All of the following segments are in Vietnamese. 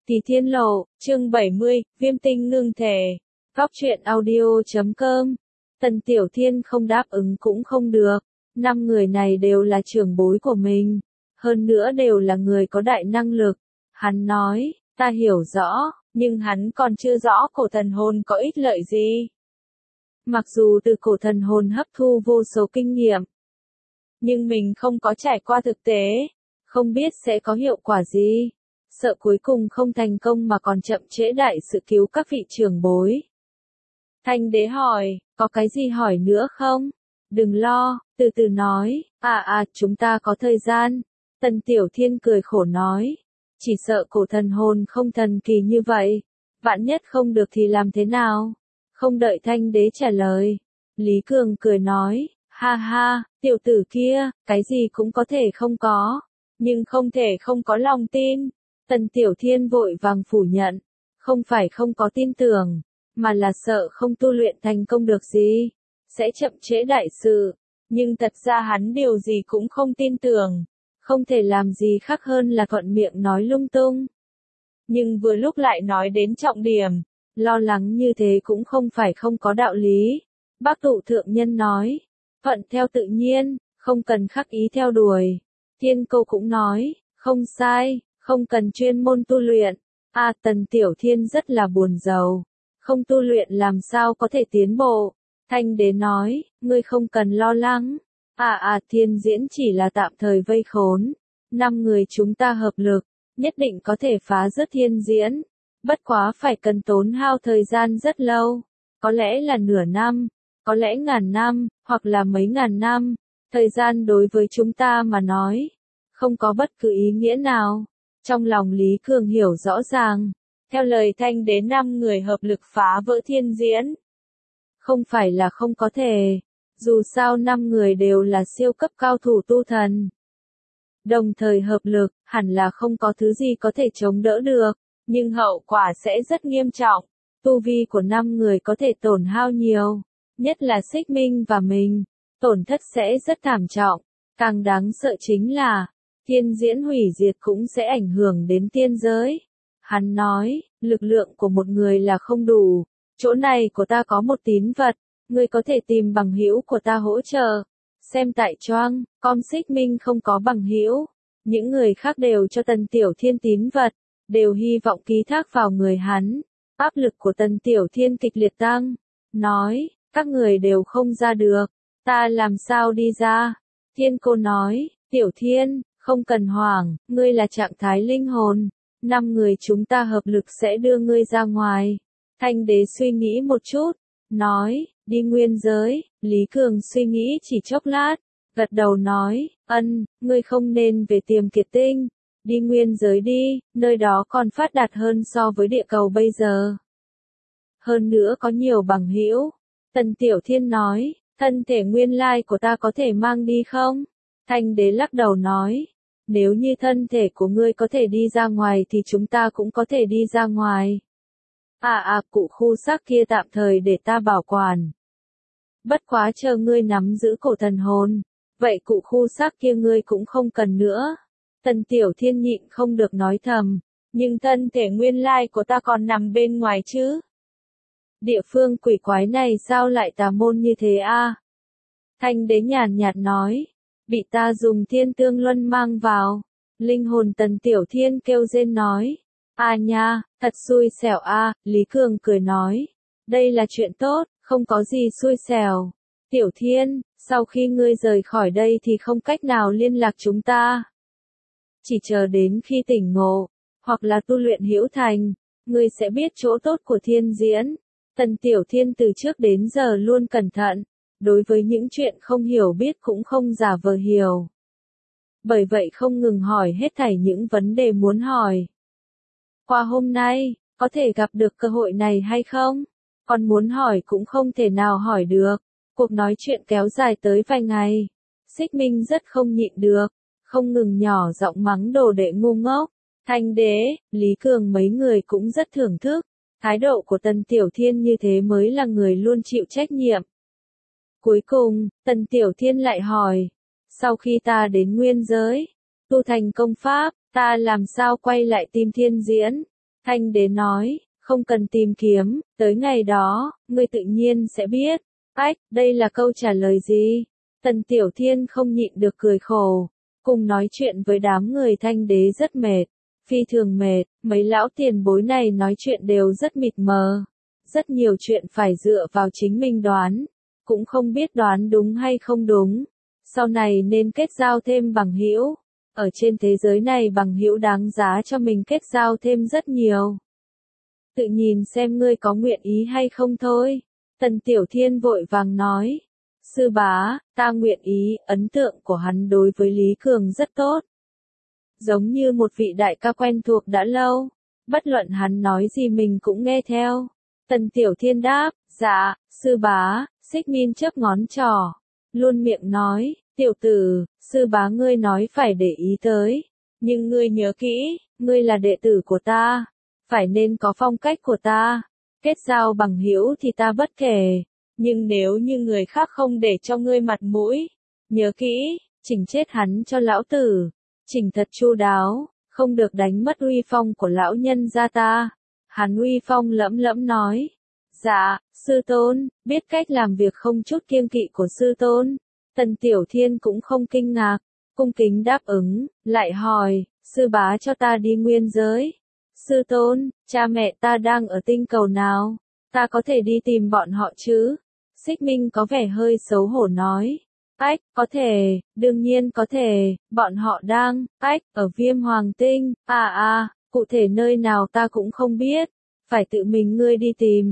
Tỷ Thiên Lộ, chương 70, Viêm tinh ngưng thể. Góc truyện audio.com. Tần Tiểu Thiên không đáp ứng cũng không được. 5 người này đều là trưởng bối của mình. Hơn nữa đều là người có đại năng lực. Hắn nói, ta hiểu rõ, nhưng hắn còn chưa rõ cổ thần hồn có ích lợi gì. Mặc dù từ cổ thần hồn hấp thu vô số kinh nghiệm, nhưng mình không có trải qua thực tế, không biết sẽ có hiệu quả gì. Sợ cuối cùng không thành công mà còn chậm trễ đại sự cứu các vị trưởng bối. Thanh đế hỏi, có cái gì hỏi nữa không? Đừng lo, từ từ nói, chúng ta có thời gian. Tần Tiểu Thiên cười khổ nói, chỉ sợ cổ thần hồn không thần kỳ như vậy. Vạn nhất không được thì làm thế nào? Không đợi Thanh đế trả lời. Lý Cường cười nói, ha ha, tiểu tử kia, cái gì cũng có thể không có, nhưng không thể không có lòng tin. Tần Tiểu Thiên vội vàng phủ nhận, không phải không có tin tưởng, mà là sợ không tu luyện thành công được gì, sẽ chậm trễ đại sự, nhưng thật ra hắn điều gì cũng không tin tưởng, không thể làm gì khác hơn là thuận miệng nói lung tung. Nhưng vừa lúc lại nói đến trọng điểm, lo lắng như thế cũng không phải không có đạo lý. Bác Tụ Thượng Nhân nói, thuận theo tự nhiên, không cần khắc ý theo đuổi. Thiên Câu cũng nói, không sai. Không cần chuyên môn tu luyện. Tần Tiểu Thiên rất là buồn rầu. Không tu luyện làm sao có thể tiến bộ. Thanh đế nói, ngươi không cần lo lắng. Thiên diễn chỉ là tạm thời vây khốn. 5 người chúng ta hợp lực, nhất định có thể phá rớt thiên diễn. Bất quá phải cần tốn hao thời gian rất lâu. Có lẽ là nửa năm, có lẽ ngàn năm, hoặc là mấy ngàn năm. Thời gian đối với chúng ta mà nói, không có bất cứ ý nghĩa nào. Trong lòng Lý Cường hiểu rõ ràng, theo lời Thanh đế 5 người hợp lực phá vỡ thiên diễn. Không phải là không có thể, dù sao 5 người đều là siêu cấp cao thủ tu thần. Đồng thời hợp lực, hẳn là không có thứ gì có thể chống đỡ được, nhưng hậu quả sẽ rất nghiêm trọng. Tu vi của 5 người có thể tổn hao nhiều, nhất là Xích Minh và mình, tổn thất sẽ rất thảm trọng. Càng đáng sợ chính là, thiên diễn hủy diệt cũng sẽ ảnh hưởng đến tiên giới. Hắn nói, lực lượng của một người là không đủ. Chỗ này của ta có một tín vật, ngươi có thể tìm bằng hữu của ta hỗ trợ. Xem tại Choang, com Xích Minh không có bằng hữu. Những người khác đều cho Tần Tiểu Thiên tín vật, đều hy vọng ký thác vào người hắn. Áp lực của Tần Tiểu Thiên kịch liệt tăng. Nói, các người đều không ra được. Ta làm sao đi ra? Thiên Cô nói, Tiểu Thiên, không cần hoảng, ngươi là trạng thái linh hồn. 5 người chúng ta hợp lực sẽ đưa ngươi ra ngoài. Thanh đế suy nghĩ một chút, nói, đi nguyên giới. Lý Cường suy nghĩ chỉ chốc lát, gật đầu nói, ngươi không nên về Tiềm Kiệt Tinh. Đi nguyên giới đi, nơi đó còn phát đạt hơn so với địa cầu bây giờ. Hơn nữa có nhiều bằng hữu. Tần Tiểu Thiên nói, thân thể nguyên lai của ta có thể mang đi không? Thanh đế lắc đầu nói, nếu như thân thể của ngươi có thể đi ra ngoài thì chúng ta cũng có thể đi ra ngoài. Cụ khu xác kia tạm thời để ta bảo quản. Bất quá chờ ngươi nắm giữ cổ thần hồn, vậy cụ khu xác kia ngươi cũng không cần nữa. Tần Tiểu Thiên nhịn không được nói thầm, nhưng thân thể nguyên lai của ta còn nằm bên ngoài chứ. Địa phương quỷ quái này sao lại tà môn như thế a? Thanh đế nhàn nhạt nói, bị ta dùng thiên tương luân mang vào. Linh hồn Tần Tiểu Thiên kêu rên nói, nha, thật xui xẻo Lý Cường cười nói, đây là chuyện tốt, không có gì xui xẻo. Tiểu Thiên, sau khi ngươi rời khỏi đây thì không cách nào liên lạc chúng ta. Chỉ chờ đến khi tỉnh ngộ, hoặc là tu luyện hữu thành, ngươi sẽ biết chỗ tốt của thiên diễn. Tần Tiểu Thiên từ trước đến giờ luôn cẩn thận, đối với những chuyện không hiểu biết cũng không giả vờ hiểu. Bởi vậy không ngừng hỏi hết thảy những vấn đề muốn hỏi. Qua hôm nay, có thể gặp được cơ hội này hay không? Còn muốn hỏi cũng không thể nào hỏi được. Cuộc nói chuyện kéo dài tới vài ngày. Xích Minh rất không nhịn được, không ngừng nhỏ giọng mắng đồ đệ ngu ngốc. Thanh đế, Lý Cường mấy người cũng rất thưởng thức. Thái độ của Tần Tiểu Thiên như thế mới là người luôn chịu trách nhiệm. Cuối cùng, Tần Tiểu Thiên lại hỏi, sau khi ta đến nguyên giới, tu thành công pháp, ta làm sao quay lại tìm thiên diễn? Thanh đế nói, không cần tìm kiếm, tới ngày đó, ngươi tự nhiên sẽ biết. Ách, đây là câu trả lời gì? Tần Tiểu Thiên không nhịn được cười khổ. Cùng nói chuyện với đám người Thanh đế rất mệt, phi thường mệt, mấy lão tiền bối này nói chuyện đều rất mịt mờ. Rất nhiều chuyện phải dựa vào chính mình đoán, cũng không biết đoán đúng hay không đúng. Sau này nên kết giao thêm bằng hữu. Ở trên thế giới này bằng hữu đáng giá cho mình kết giao thêm rất nhiều. Tự nhìn xem ngươi có nguyện ý hay không thôi. Tần Tiểu Thiên vội vàng nói. Sư bá, ta nguyện ý, ấn tượng của hắn đối với Lý Cường rất tốt. Giống như một vị đại ca quen thuộc đã lâu. Bất luận hắn nói gì mình cũng nghe theo. Tần Tiểu Thiên đáp, dạ, sư bá, Xích Min chớp ngón trỏ. Luôn miệng nói, tiểu tử, sư bá ngươi nói phải để ý tới. Nhưng ngươi nhớ kỹ, ngươi là đệ tử của ta. Phải nên có phong cách của ta. Kết giao bằng hữu thì ta bất kể. Nhưng nếu như người khác không để cho ngươi mặt mũi, nhớ kỹ, chỉnh chết hắn cho lão tử. Chỉnh thật chu đáo, không được đánh mất uy phong của lão nhân gia ta. Hắn uy phong lẫm lẫm nói. Dạ, sư tôn, biết cách làm việc không chút kiêng kỵ của sư tôn. Tần Tiểu Thiên cũng không kinh ngạc, cung kính đáp ứng, lại hỏi, sư bá cho ta đi nguyên giới. Sư tôn, cha mẹ ta đang ở tinh cầu nào? Ta có thể đi tìm bọn họ chứ? Xích Minh có vẻ hơi xấu hổ nói. Ách, có thể, đương nhiên có thể, bọn họ đang, ở Viêm Hoàng Tinh, cụ thể nơi nào ta cũng không biết, phải tự mình ngươi đi tìm.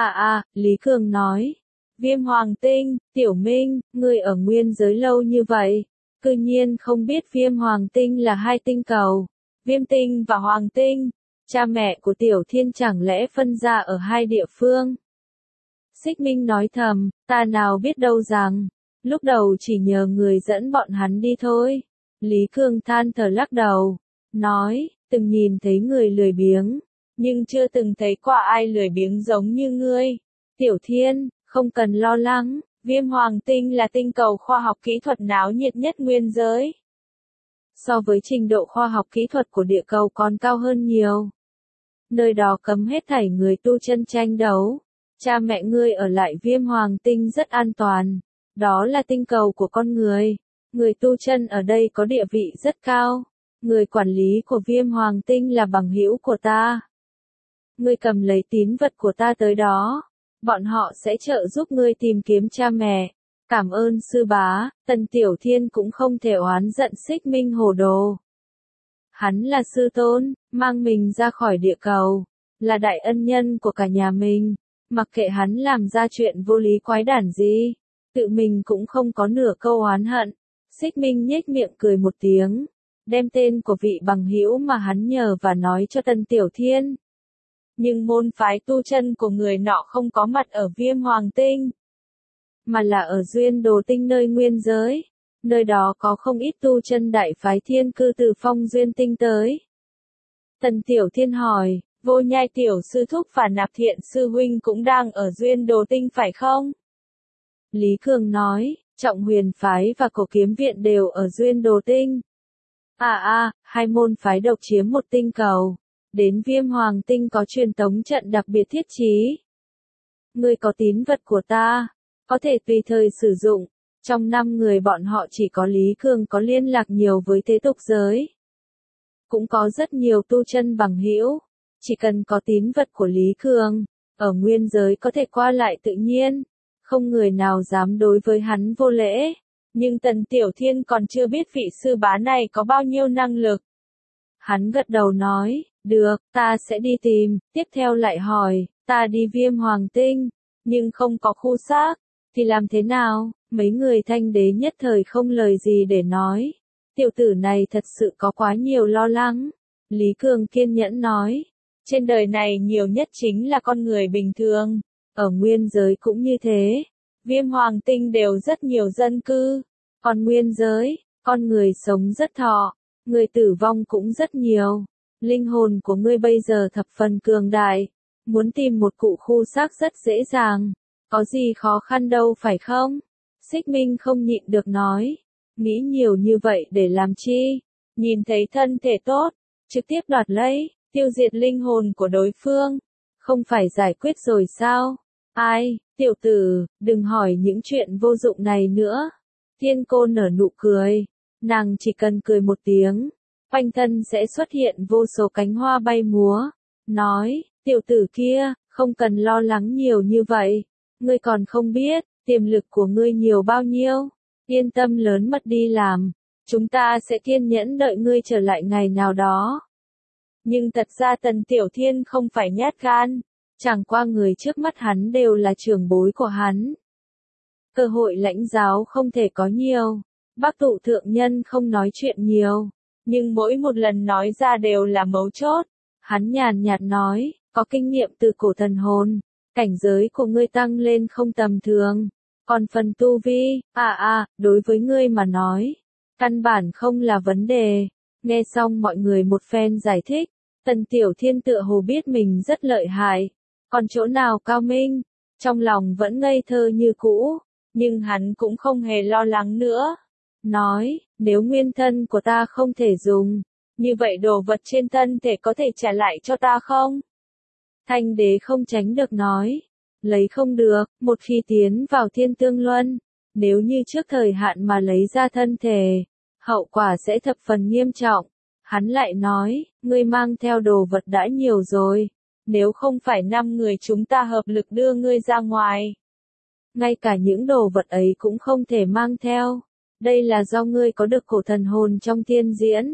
Lý Cường nói. Viêm Hoàng Tinh, Tiểu Minh, ngươi ở nguyên giới lâu như vậy, cư nhiên không biết Viêm Hoàng Tinh là hai tinh cầu, Viêm Tinh và Hoàng Tinh. Cha mẹ của Tiểu Thiên chẳng lẽ phân ra ở hai địa phương? Xích Minh nói thầm, ta nào biết đâu rằng, lúc đầu chỉ nhờ người dẫn bọn hắn đi thôi. Lý Cường than thở lắc đầu, nói, từng nhìn thấy người lười biếng, nhưng chưa từng thấy qua ai lười biếng giống như ngươi. Tiểu Thiên, không cần lo lắng, Viêm Hoàng Tinh là tinh cầu khoa học kỹ thuật náo nhiệt nhất nguyên giới. So với trình độ khoa học kỹ thuật của địa cầu còn cao hơn nhiều. Nơi đó cấm hết thảy người tu chân tranh đấu. Cha mẹ ngươi ở lại Viêm Hoàng Tinh rất an toàn. Đó là tinh cầu của con người. Người tu chân ở đây có địa vị rất cao. Người quản lý của Viêm Hoàng Tinh là bằng hữu của ta. Ngươi cầm lấy tín vật của ta tới đó. Bọn họ sẽ trợ giúp ngươi tìm kiếm cha mẹ. Cảm ơn sư bá, Tần Tiểu Thiên cũng không thể oán giận Xích Minh hồ đồ. Hắn là sư tôn, mang mình ra khỏi địa cầu, là đại ân nhân của cả nhà mình, mặc kệ hắn làm ra chuyện vô lý quái đản gì, tự mình cũng không có nửa câu oán hận. Xích Minh nhếch miệng cười một tiếng, đem tên của vị bằng hữu mà hắn nhờ và nói cho Tần Tiểu Thiên. Nhưng môn phái tu chân của người nọ không có mặt ở Viêm Hoàng Tinh, mà là ở Duyên Đồ Tinh nơi nguyên giới. Nơi đó có không ít tu chân đại phái thiên cư từ Phong Duyên Tinh tới. Tần Tiểu Thiên hỏi, Vô Nhai tiểu sư thúc và Nạp Thiện sư huynh cũng đang ở Duyên Đồ Tinh phải không? Lý Cường nói, Trọng Huyền phái và Cổ Kiếm viện đều ở Duyên Đồ Tinh. Hai môn phái độc chiếm một tinh cầu. Đến Viêm Hoàng Tinh có truyền tống trận đặc biệt thiết trí. Ngươi có tín vật của ta, có thể tùy thời sử dụng. Trong 5 người bọn họ chỉ có Lý Cường có liên lạc nhiều với thế tục giới. Cũng có rất nhiều tu chân bằng hữu. Chỉ cần có tín vật của Lý Cường, ở nguyên giới có thể qua lại tự nhiên. Không người nào dám đối với hắn vô lễ. Nhưng Tần Tiểu Thiên còn chưa biết vị sư bá này có bao nhiêu năng lực. Hắn gật đầu nói, được, ta sẽ đi tìm. Tiếp theo lại hỏi, ta đi Viêm Hoàng Tinh, nhưng không có khu xác, thì làm thế nào? Mấy người Thanh đế nhất thời không lời gì để nói. Tiểu tử này thật sự có quá nhiều lo lắng. Lý Cường kiên nhẫn nói, trên đời này nhiều nhất chính là con người bình thường. Ở nguyên giới cũng như thế. Viêm Hoàng Tinh đều rất nhiều dân cư. Còn nguyên giới, con người sống rất thọ. Người tử vong cũng rất nhiều. Linh hồn của ngươi bây giờ thập phần cường đại. Muốn tìm một cụ khu xác rất dễ dàng. Có gì khó khăn đâu phải không? Xích Minh không nhịn được nói. Nghĩ nhiều như vậy để làm chi? Nhìn thấy thân thể tốt, trực tiếp đoạt lấy. tiêu diệt linh hồn của đối phương, không phải giải quyết rồi sao? Ai, tiểu tử, đừng hỏi những chuyện vô dụng này nữa. Thiên cô nở nụ cười, nàng chỉ cần cười một tiếng, quanh thân sẽ xuất hiện vô số cánh hoa bay múa, nói, tiểu tử kia, không cần lo lắng nhiều như vậy, ngươi còn không biết, tiềm lực của ngươi nhiều bao nhiêu, yên tâm lớn mật đi làm, chúng ta sẽ kiên nhẫn đợi ngươi trở lại ngày nào đó. Nhưng thật ra Tần Tiểu Thiên không phải nhát gan, chẳng qua người trước mắt hắn đều là trưởng bối của hắn. Cơ hội lãnh giáo không thể có nhiều, Bắc Tụ thượng nhân không nói chuyện nhiều, nhưng mỗi một lần nói ra đều là mấu chốt. Hắn nhàn nhạt nói, có kinh nghiệm từ cổ thần hồn, cảnh giới của ngươi tăng lên không tầm thường, còn phần tu vi, đối với ngươi mà nói, căn bản không là vấn đề. Nghe xong mọi người một phen giải thích, Tần Tiểu Thiên tựa hồ biết mình rất lợi hại, còn chỗ nào cao minh, trong lòng vẫn ngây thơ như cũ, nhưng hắn cũng không hề lo lắng nữa. Nói, nếu nguyên thân của ta không thể dùng, như vậy đồ vật trên thân thể có thể trả lại cho ta không? Thanh đế không tránh được nói, lấy không được, một khi tiến vào thiên tương luân, nếu như trước thời hạn mà lấy ra thân thể, hậu quả sẽ thập phần nghiêm trọng. Hắn lại nói, ngươi mang theo đồ vật đã nhiều rồi, nếu không phải 5 người chúng ta hợp lực đưa ngươi ra ngoài. Ngay cả những đồ vật ấy cũng không thể mang theo, đây là do ngươi có được cổ thần hồn trong thiên diễn.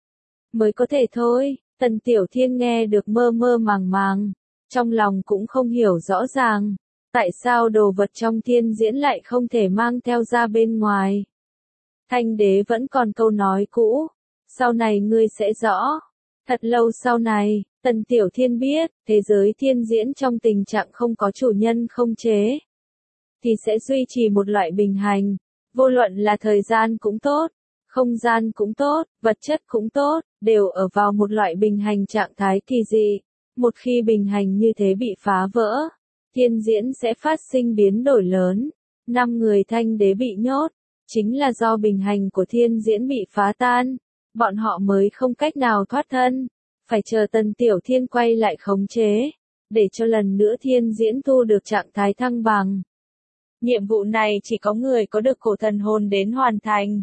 Mới có thể thôi, Tần Tiểu Thiên nghe được mơ mơ màng màng, trong lòng cũng không hiểu rõ ràng, tại sao đồ vật trong thiên diễn lại không thể mang theo ra bên ngoài. Thanh đế vẫn còn câu nói cũ, sau này ngươi sẽ rõ. Thật lâu sau này, Tần Tiểu Thiên biết, thế giới thiên diễn trong tình trạng không có chủ nhân không chế, thì sẽ duy trì một loại bình hành, vô luận là thời gian cũng tốt, không gian cũng tốt, vật chất cũng tốt, đều ở vào một loại bình hành trạng thái kỳ dị. Một khi bình hành như thế bị phá vỡ, thiên diễn sẽ phát sinh biến đổi lớn. 5 người thanh đế bị nhốt, chính là do bình hành của thiên diễn bị phá tan, bọn họ mới không cách nào thoát thân, phải chờ Tần Tiểu Thiên quay lại khống chế, để cho lần nữa thiên diễn thu được trạng thái thăng bằng. Nhiệm vụ này chỉ có người có được cổ thần hồn đến hoàn thành.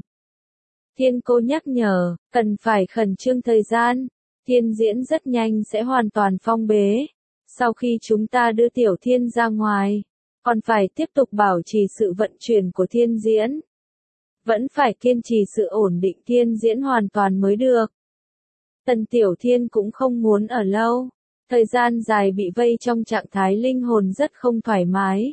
Thiên cô nhắc nhở, cần phải khẩn trương thời gian, thiên diễn rất nhanh sẽ hoàn toàn phong bế. Sau khi chúng ta đưa Tiểu Thiên ra ngoài, còn phải tiếp tục bảo trì sự vận chuyển của thiên diễn. Vẫn phải kiên trì sự ổn định thiên diễn hoàn toàn mới được. Tần Tiểu Thiên cũng không muốn ở lâu, thời gian dài bị vây trong trạng thái linh hồn rất không thoải mái.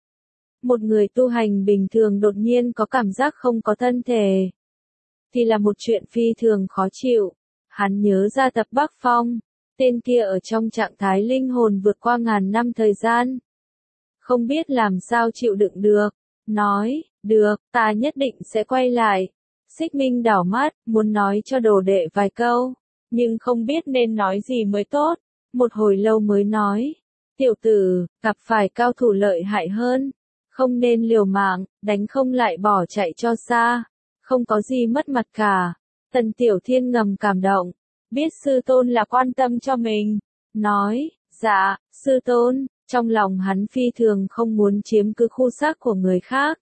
Một người tu hành bình thường đột nhiên có cảm giác không có thân thể, thì là một chuyện phi thường khó chịu. Hắn nhớ ra Tập Bắc Phong, tên kia ở trong trạng thái linh hồn vượt qua ngàn năm thời gian. Không biết làm sao chịu đựng được, nói, được, ta nhất định sẽ quay lại. Xích Minh đảo mắt, muốn nói cho đồ đệ vài câu, nhưng không biết nên nói gì mới tốt. Một hồi lâu mới nói, tiểu tử, gặp phải cao thủ lợi hại hơn, không nên liều mạng, đánh không lại bỏ chạy cho xa, không có gì mất mặt cả. Tần Tiểu Thiên ngầm cảm động, biết sư tôn là quan tâm cho mình, nói, dạ, sư tôn, trong lòng hắn phi thường không muốn chiếm cứ khu xác của người khác.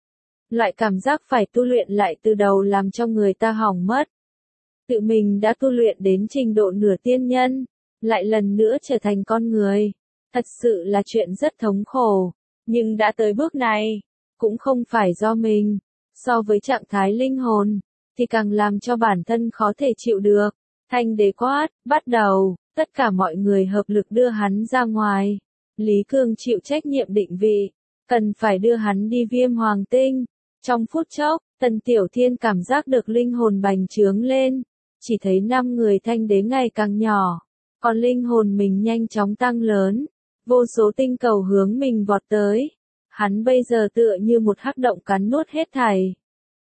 Loại cảm giác phải tu luyện lại từ đầu làm cho người ta hỏng mất. Tự mình đã tu luyện đến trình độ nửa tiên nhân, lại lần nữa trở thành con người. Thật sự là chuyện rất thống khổ, nhưng đã tới bước này, cũng không phải do mình. So với trạng thái linh hồn, thì càng làm cho bản thân khó thể chịu được. Thanh đế quát, bắt đầu, tất cả mọi người hợp lực đưa hắn ra ngoài. Lý Cương chịu trách nhiệm định vị, cần phải đưa hắn đi Viêm Hoàng Tinh. Trong phút chốc, Tần Tiểu Thiên cảm giác được linh hồn bành trướng lên, chỉ thấy 5 người thanh đế ngày càng nhỏ, còn linh hồn mình nhanh chóng tăng lớn, vô số tinh cầu hướng mình vọt tới. Hắn bây giờ tựa như một hắc động cắn nuốt hết thảy.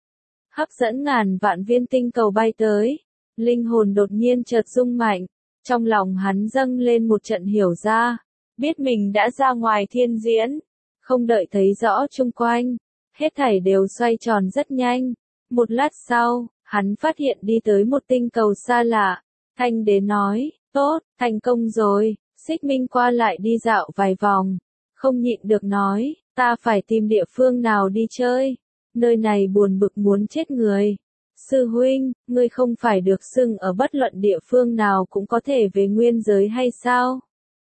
Hấp dẫn ngàn vạn viên tinh cầu bay tới, linh hồn đột nhiên chợt rung mạnh, trong lòng hắn dâng lên một trận hiểu ra, biết mình đã ra ngoài thiên diễn, không đợi thấy rõ chung quanh, hết thảy đều xoay tròn rất nhanh. Một lát sau, hắn phát hiện đi tới một tinh cầu xa lạ, thanh đế nói, Tốt, thành công rồi. Xích Minh qua lại đi dạo vài vòng, không nhịn được nói, ta phải tìm địa phương nào đi chơi. Nơi này buồn bực muốn chết người. Sư huynh, ngươi không phải được xưng ở bất luận địa phương nào cũng có thể về nguyên giới hay sao?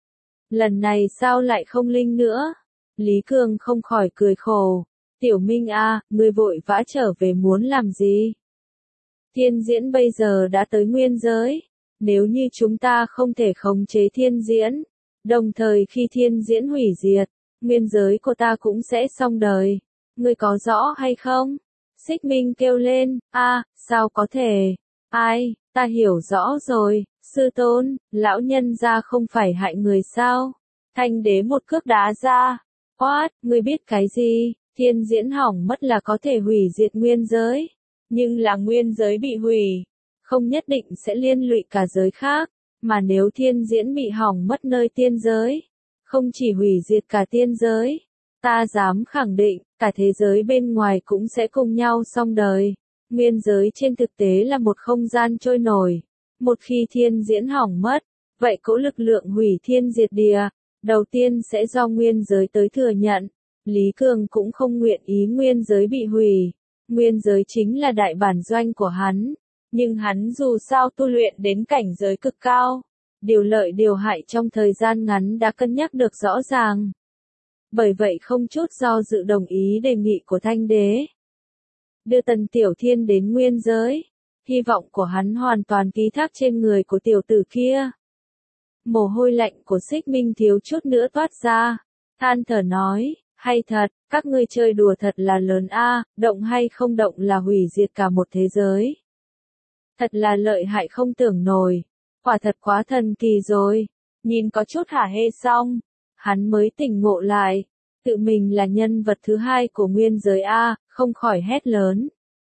Lần này sao lại không linh nữa? Lý Cường không khỏi cười khổ. Tiểu Minh a, ngươi vội vã trở về muốn làm gì? Thiên diễn bây giờ đã tới nguyên giới. Nếu như chúng ta không thể khống chế thiên diễn, đồng thời khi thiên diễn hủy diệt, nguyên giới của ta cũng sẽ xong đời. Ngươi có rõ hay không? Xích Minh kêu lên, sao có thể? Ai, ta hiểu rõ rồi, sư tôn, lão nhân gia không phải hại người sao? Thanh đế một cước đá ra. What, ngươi biết cái gì? Thiên diễn hỏng mất là có thể hủy diệt nguyên giới. Nhưng là nguyên giới bị hủy, không nhất định sẽ liên lụy cả giới khác. Mà nếu thiên diễn bị hỏng mất nơi tiên giới, không chỉ hủy diệt cả tiên giới, ta dám khẳng định, cả thế giới bên ngoài cũng sẽ cùng nhau xong đời. Nguyên giới trên thực tế là một không gian trôi nổi. Một khi thiên diễn hỏng mất, vậy cỗ lực lượng hủy thiên diệt địa, đầu tiên sẽ do nguyên giới tới thừa nhận. Lý Cường cũng không nguyện ý nguyên giới bị hủy. Nguyên giới chính là đại bản doanh của hắn. Nhưng hắn dù sao tu luyện đến cảnh giới cực cao. Điều lợi điều hại trong thời gian ngắn đã cân nhắc được rõ ràng. Bởi vậy không chút do dự đồng ý đề nghị của Thanh đế. Đưa Tần Tiểu Thiên đến nguyên giới. Hy vọng của hắn hoàn toàn ký thác trên người của tiểu tử kia. Mồ hôi lạnh của Xích Minh thiếu chút nữa toát ra. Than thở nói, hay thật, các ngươi chơi đùa thật là lớn động hay không động là hủy diệt cả một thế giới. Thật là lợi hại không tưởng nổi. Quả thật quá thần kỳ rồi. Nhìn có chút hả hê xong, hắn mới tỉnh ngộ lại. Tự mình là nhân vật thứ hai của nguyên giới không khỏi hét lớn.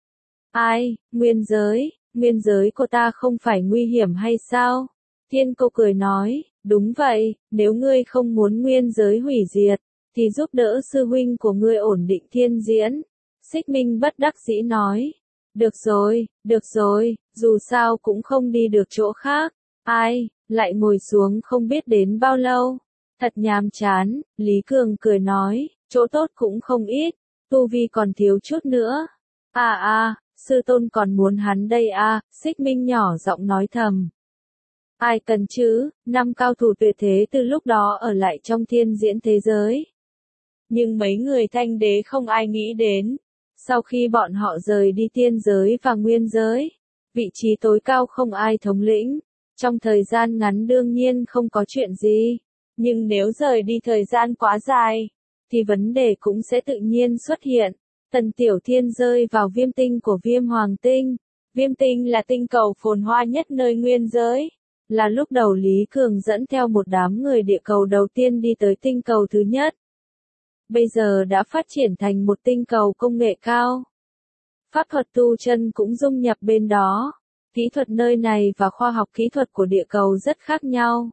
Ai, nguyên giới của ta không phải nguy hiểm hay sao? Thiên Cô cười nói, đúng vậy, nếu ngươi không muốn nguyên giới hủy diệt, thì giúp đỡ sư huynh của ngươi ổn định thiên diễn. Xích Minh bất đắc dĩ nói, được rồi, dù sao cũng không đi được chỗ khác. Ai, lại ngồi xuống không biết đến bao lâu. Thật nhàm chán, Lý Cường cười nói, chỗ tốt cũng không ít, tu vi còn thiếu chút nữa. Sư tôn còn muốn hắn đây Xích Minh nhỏ giọng nói thầm. Ai cần chứ, 5 cao thủ tuyệt thế từ lúc đó ở lại trong thiên diễn thế giới. Nhưng mấy người Thanh đế không ai nghĩ đến. Sau khi bọn họ rời đi tiên giới và nguyên giới, vị trí tối cao không ai thống lĩnh. Trong thời gian ngắn đương nhiên không có chuyện gì. Nhưng nếu rời đi thời gian quá dài, thì vấn đề cũng sẽ tự nhiên xuất hiện. Tần Tiểu Thiên rơi vào viêm tinh của viêm hoàng tinh. Viêm tinh là tinh cầu phồn hoa nhất nơi nguyên giới. Là lúc đầu Lý Cường dẫn theo một đám người địa cầu đầu tiên đi tới tinh cầu thứ nhất. Bây giờ đã phát triển thành một tinh cầu công nghệ cao. Pháp thuật tu chân cũng dung nhập bên đó. Kỹ thuật nơi này và khoa học kỹ thuật của địa cầu rất khác nhau.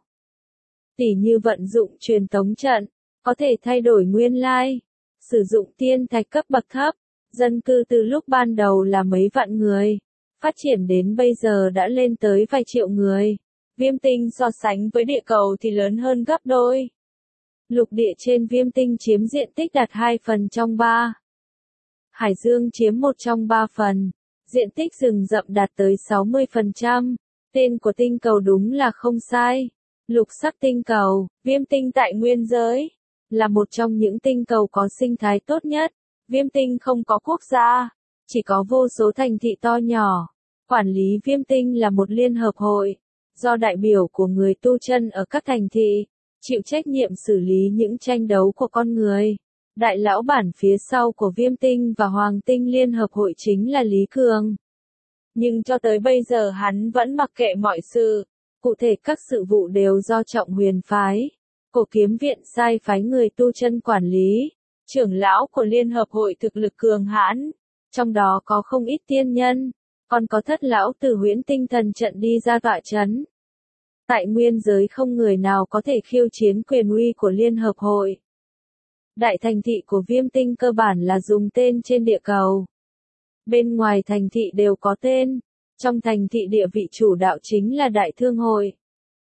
Tỉ như vận dụng truyền tống trận, có thể thay đổi nguyên lai, sử dụng tiên thạch cấp bậc thấp, dân cư từ lúc ban đầu là mấy vạn người, phát triển đến bây giờ đã lên tới vài triệu người. Viêm tinh so sánh với địa cầu thì lớn hơn gấp đôi. Lục địa trên viêm tinh chiếm diện tích đạt 2 phần trong 3. Hải dương chiếm 1 trong 3 phần. Diện tích rừng rậm đạt tới 60%. Tên của tinh cầu đúng là không sai. Lục sắc tinh cầu, viêm tinh tại nguyên giới, là một trong những tinh cầu có sinh thái tốt nhất. Viêm tinh không có quốc gia, chỉ có vô số thành thị to nhỏ. Quản lý viêm tinh là một liên hợp hội, do đại biểu của người tu chân ở các thành thị, chịu trách nhiệm xử lý những tranh đấu của con người. Đại lão bản phía sau của viêm tinh và hoàng tinh liên hợp hội chính là Lý Cường. Nhưng cho tới bây giờ hắn vẫn mặc kệ mọi sự. Cụ thể các sự vụ đều do Trọng Huyền phái, Cổ Kiếm Viện sai phái người tu chân quản lý. Trưởng lão của liên hợp hội thực lực cường hãn, trong đó có không ít tiên nhân, còn có thất lão từ Huyễn Tinh Thần trận đi ra tọa chấn. Tại nguyên giới không người nào có thể khiêu chiến quyền uy của liên hợp hội. Đại thành thị của viêm tinh cơ bản là dùng tên trên địa cầu. Bên ngoài thành thị đều có tên. Trong thành thị địa vị chủ đạo chính là Đại Thương hội.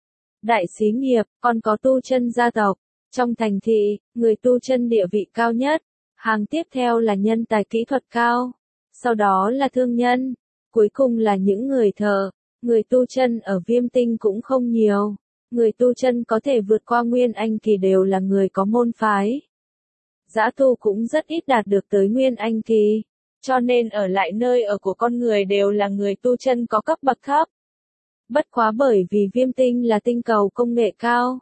đại xí nghiệp, còn có tu chân gia tộc. Trong thành thị, người tu chân địa vị cao nhất, hàng tiếp theo là nhân tài kỹ thuật cao, sau đó là thương nhân, cuối cùng là những người thợ. Người tu chân ở Viêm Tinh cũng không nhiều, người tu chân có thể vượt qua Nguyên Anh kỳ đều là người có môn phái. Dã tu cũng rất ít đạt được tới Nguyên Anh kỳ, cho nên ở lại nơi ở của con người đều là người tu chân có cấp bậc thấp. Bất quá bởi vì Viêm Tinh là tinh cầu công nghệ cao,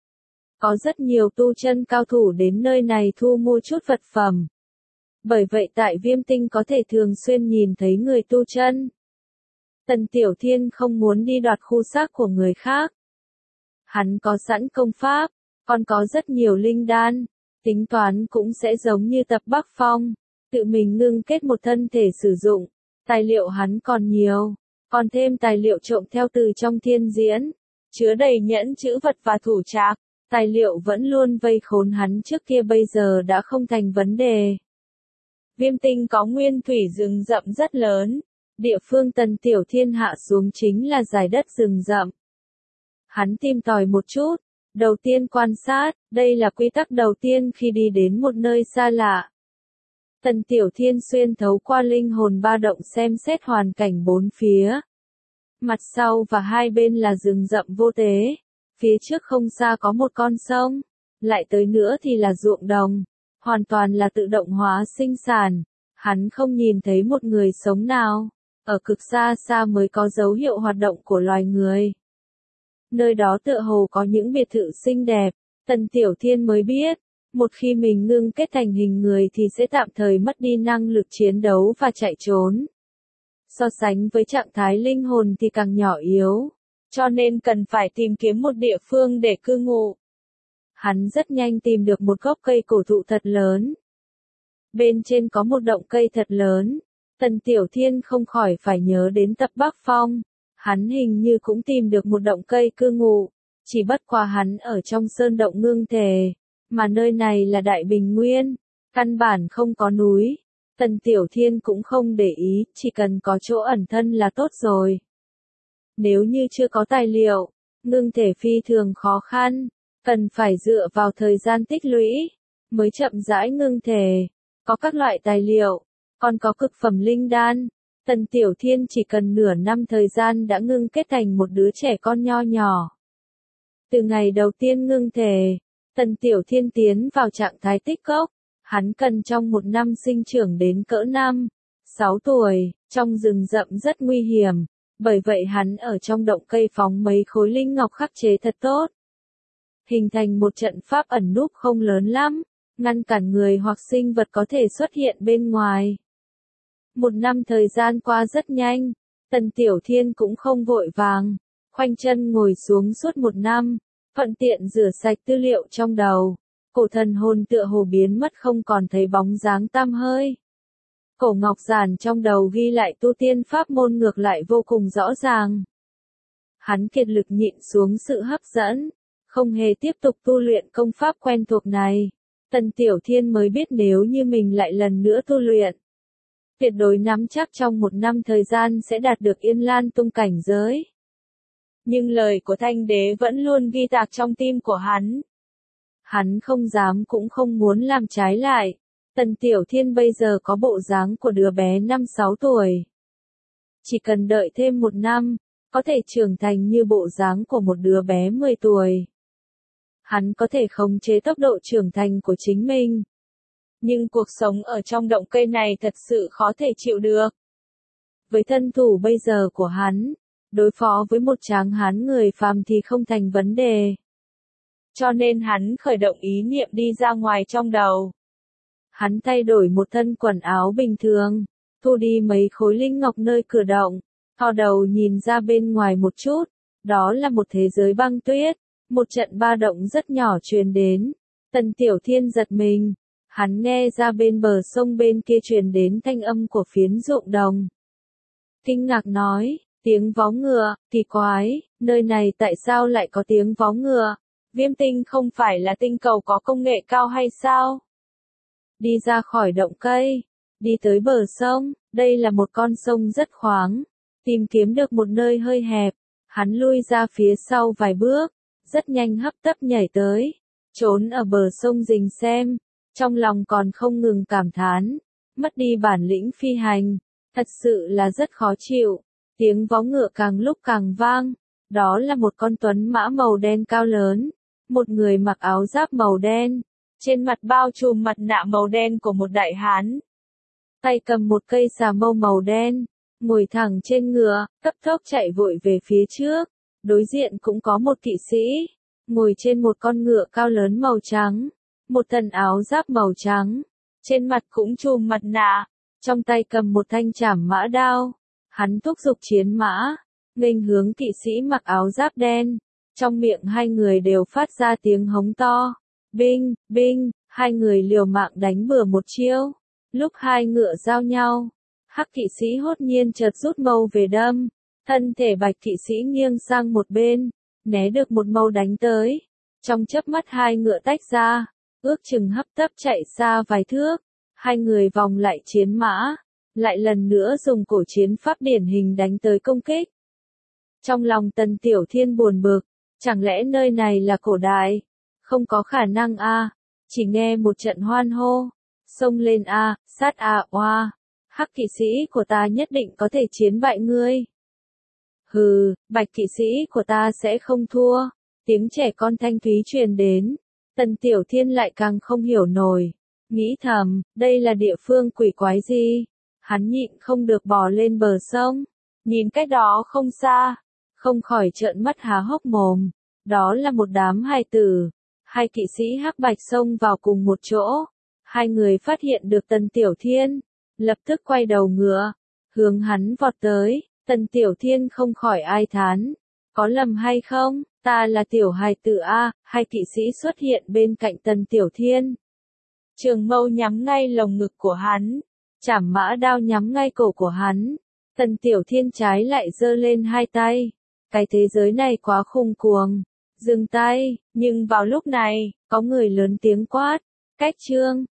có rất nhiều tu chân cao thủ đến nơi này thu mua chút vật phẩm. Bởi vậy tại Viêm Tinh có thể thường xuyên nhìn thấy người tu chân. Tần Tiểu Thiên không muốn đi đoạt khu xác của người khác. Hắn có sẵn công pháp, còn có rất nhiều linh đan, tính toán cũng sẽ giống như Tập Bắc Phong, tự mình ngưng kết một thân thể sử dụng. Tài liệu hắn còn nhiều, còn thêm tài liệu trộm theo từ trong thiên diễn, chứa đầy nhẫn chữ vật và thủ trạc. Tài liệu vẫn luôn vây khốn hắn trước kia bây giờ đã không thành vấn đề. Viêm Tinh có nguyên thủy rừng rậm rất lớn. Địa phương Tần Tiểu Thiên hạ xuống chính là dải đất rừng rậm. Hắn tìm tòi một chút, đầu tiên quan sát, đây là quy tắc đầu tiên khi đi đến một nơi xa lạ. Tần Tiểu Thiên xuyên thấu qua linh hồn ba động xem xét hoàn cảnh bốn phía. Mặt sau và hai bên là rừng rậm vô tế, phía trước không xa có một con sông, lại tới nữa thì là ruộng đồng, hoàn toàn là tự động hóa sinh sản. Hắn không nhìn thấy một người sống nào. Ở cực xa xa mới có dấu hiệu hoạt động của loài người. Nơi đó tựa hồ có những biệt thự xinh đẹp, Tần Tiểu Thiên mới biết, một khi mình ngưng kết thành hình người thì sẽ tạm thời mất đi năng lực chiến đấu và chạy trốn. So sánh với trạng thái linh hồn thì càng nhỏ yếu, cho nên cần phải tìm kiếm một địa phương để cư ngụ. Hắn rất nhanh tìm được một gốc cây cổ thụ thật lớn. Bên trên có một động cây thật lớn. Tần Tiểu Thiên không khỏi phải nhớ đến Tập Bắc Phong. Hắn hình như cũng tìm được một động cây cư ngụ. Chỉ bất quá hắn ở trong sơn động ngưng thể. Mà nơi này là Đại Bình Nguyên. Căn bản không có núi. Tần Tiểu Thiên cũng không để ý, chỉ cần có chỗ ẩn thân là tốt rồi. Nếu như chưa có tài liệu, ngưng thể phi thường khó khăn. Cần phải dựa vào thời gian tích lũy, mới chậm rãi ngưng thể. Có các loại tài liệu, còn có cực phẩm linh đan. Tần Tiểu Thiên chỉ cần nửa năm thời gian đã ngưng kết thành một đứa trẻ con nho nhỏ. Từ ngày đầu tiên ngưng thể, Tần Tiểu Thiên tiến vào trạng thái tích cốc. Hắn cần trong một năm sinh trưởng đến cỡ 5-6 tuổi, trong rừng rậm rất nguy hiểm. Bởi vậy hắn ở trong động cây phóng mấy khối linh ngọc khắc chế thật tốt. Hình thành một trận pháp ẩn núp không lớn lắm, ngăn cản người hoặc sinh vật có thể xuất hiện bên ngoài. Một năm thời gian qua rất nhanh, Tần Tiểu Thiên cũng không vội vàng, khoanh chân ngồi xuống suốt một năm, thuận tiện rửa sạch tư liệu trong đầu. Cổ thần hồn tựa hồ biến mất không còn thấy bóng dáng tăm hơi. Cổ ngọc giản trong đầu ghi lại tu tiên pháp môn ngược lại vô cùng rõ ràng. Hắn kiệt lực nhịn xuống sự hấp dẫn, không hề tiếp tục tu luyện công pháp quen thuộc này. Tần Tiểu Thiên mới biết nếu như mình lại lần nữa tu luyện, tuyệt đối nắm chắc trong một năm thời gian sẽ đạt được Yên Lan tung cảnh giới. Nhưng lời của Thanh Đế vẫn luôn ghi tạc trong tim của hắn. Hắn không dám cũng không muốn làm trái lại. Tần Tiểu Thiên bây giờ có bộ dáng của đứa bé 5-6 tuổi. Chỉ cần đợi thêm một năm, có thể trưởng thành như bộ dáng của một đứa bé 10 tuổi. Hắn có thể khống chế tốc độ trưởng thành của chính mình. Nhưng cuộc sống ở trong động cây này thật sự khó thể chịu được. Với thân thủ bây giờ của hắn, đối phó với một tráng hán người phàm thì không thành vấn đề. Cho nên hắn khởi động ý niệm đi ra ngoài trong đầu. Hắn thay đổi một thân quần áo bình thường, thu đi mấy khối linh ngọc nơi cửa động, thò đầu nhìn ra bên ngoài một chút, đó là một thế giới băng tuyết, một trận ba động rất nhỏ truyền đến. Tần Tiểu Thiên giật mình, hắn nghe ra bên bờ sông bên kia truyền đến thanh âm của phiến ruộng đồng. Kinh ngạc nói, tiếng vó ngựa, kỳ quái, nơi này tại sao lại có tiếng vó ngựa? Viêm Tinh không phải là tinh cầu có công nghệ cao hay sao? Đi ra khỏi động cây, đi tới bờ sông, đây là một con sông rất khoáng. Tìm kiếm được một nơi hơi hẹp, hắn lui ra phía sau vài bước, rất nhanh hấp tấp nhảy tới, trốn ở bờ sông rình xem, trong lòng còn không ngừng cảm thán, mất đi bản lĩnh phi hành, thật sự là rất khó chịu. Tiếng vó ngựa càng lúc càng vang, đó là một con tuấn mã màu đen cao lớn, một người mặc áo giáp màu đen, trên mặt bao trùm mặt nạ màu đen của một đại hán. Tay cầm một cây xà mâu màu đen, ngồi thẳng trên ngựa, cấp tốc chạy vội về phía trước. Đối diện cũng có một kỵ sĩ, ngồi trên một con ngựa cao lớn màu trắng, một thân áo giáp màu trắng, trên mặt cũng trùm mặt nạ, trong tay cầm một thanh trảm mã đao. Hắn thúc giục chiến mã, nghênh hướng kỵ sĩ mặc áo giáp đen, trong miệng hai người đều phát ra tiếng hống to. Binh, binh, hai người liều mạng đánh bừa một chiêu. Lúc hai ngựa giao nhau, hắc kỵ sĩ hốt nhiên chợt rút mâu về đâm, thân thể bạch kỵ sĩ nghiêng sang một bên, né được một mâu đánh tới. Trong chớp mắt hai ngựa tách ra, ước chừng hấp tấp chạy xa vài thước, hai người vòng lại chiến mã, lại lần nữa dùng cổ chiến pháp điển hình đánh tới công kích. Trong lòng Tần Tiểu Thiên buồn bực, chẳng lẽ nơi này là cổ đại? Không có khả năng a. Chỉ nghe một trận hoan hô, xông lên a, sát a oa, hắc kỵ sĩ của ta nhất định có thể chiến bại ngươi. Hừ, bạch kỵ sĩ của ta sẽ không thua. Tiếng trẻ con thanh thúy truyền đến, Tần Tiểu Thiên lại càng không hiểu nổi, nghĩ thầm, đây là địa phương quỷ quái gì? Hắn nhịn không được bò lên bờ sông, nhìn cách đó không xa, không khỏi trợn mắt há hốc mồm. Đó là một đám hài tử, hai kỵ sĩ hắc bạch xông vào cùng một chỗ. Hai người phát hiện được Tần Tiểu Thiên, lập tức quay đầu ngựa, hướng hắn vọt tới. Tần Tiểu Thiên không khỏi ai thán, có lầm hay không, ta là tiểu hài tử a. Hai kỵ sĩ xuất hiện bên cạnh Tần Tiểu Thiên, trường mâu nhắm ngay lồng ngực của hắn, trảm mã đao nhắm ngay cổ của hắn. Tần Tiểu Thiên trái lại giơ lên hai tay, cái thế giới này quá khủng cuồng, dừng tay. Nhưng vào lúc này, có người lớn tiếng quát, cách chương.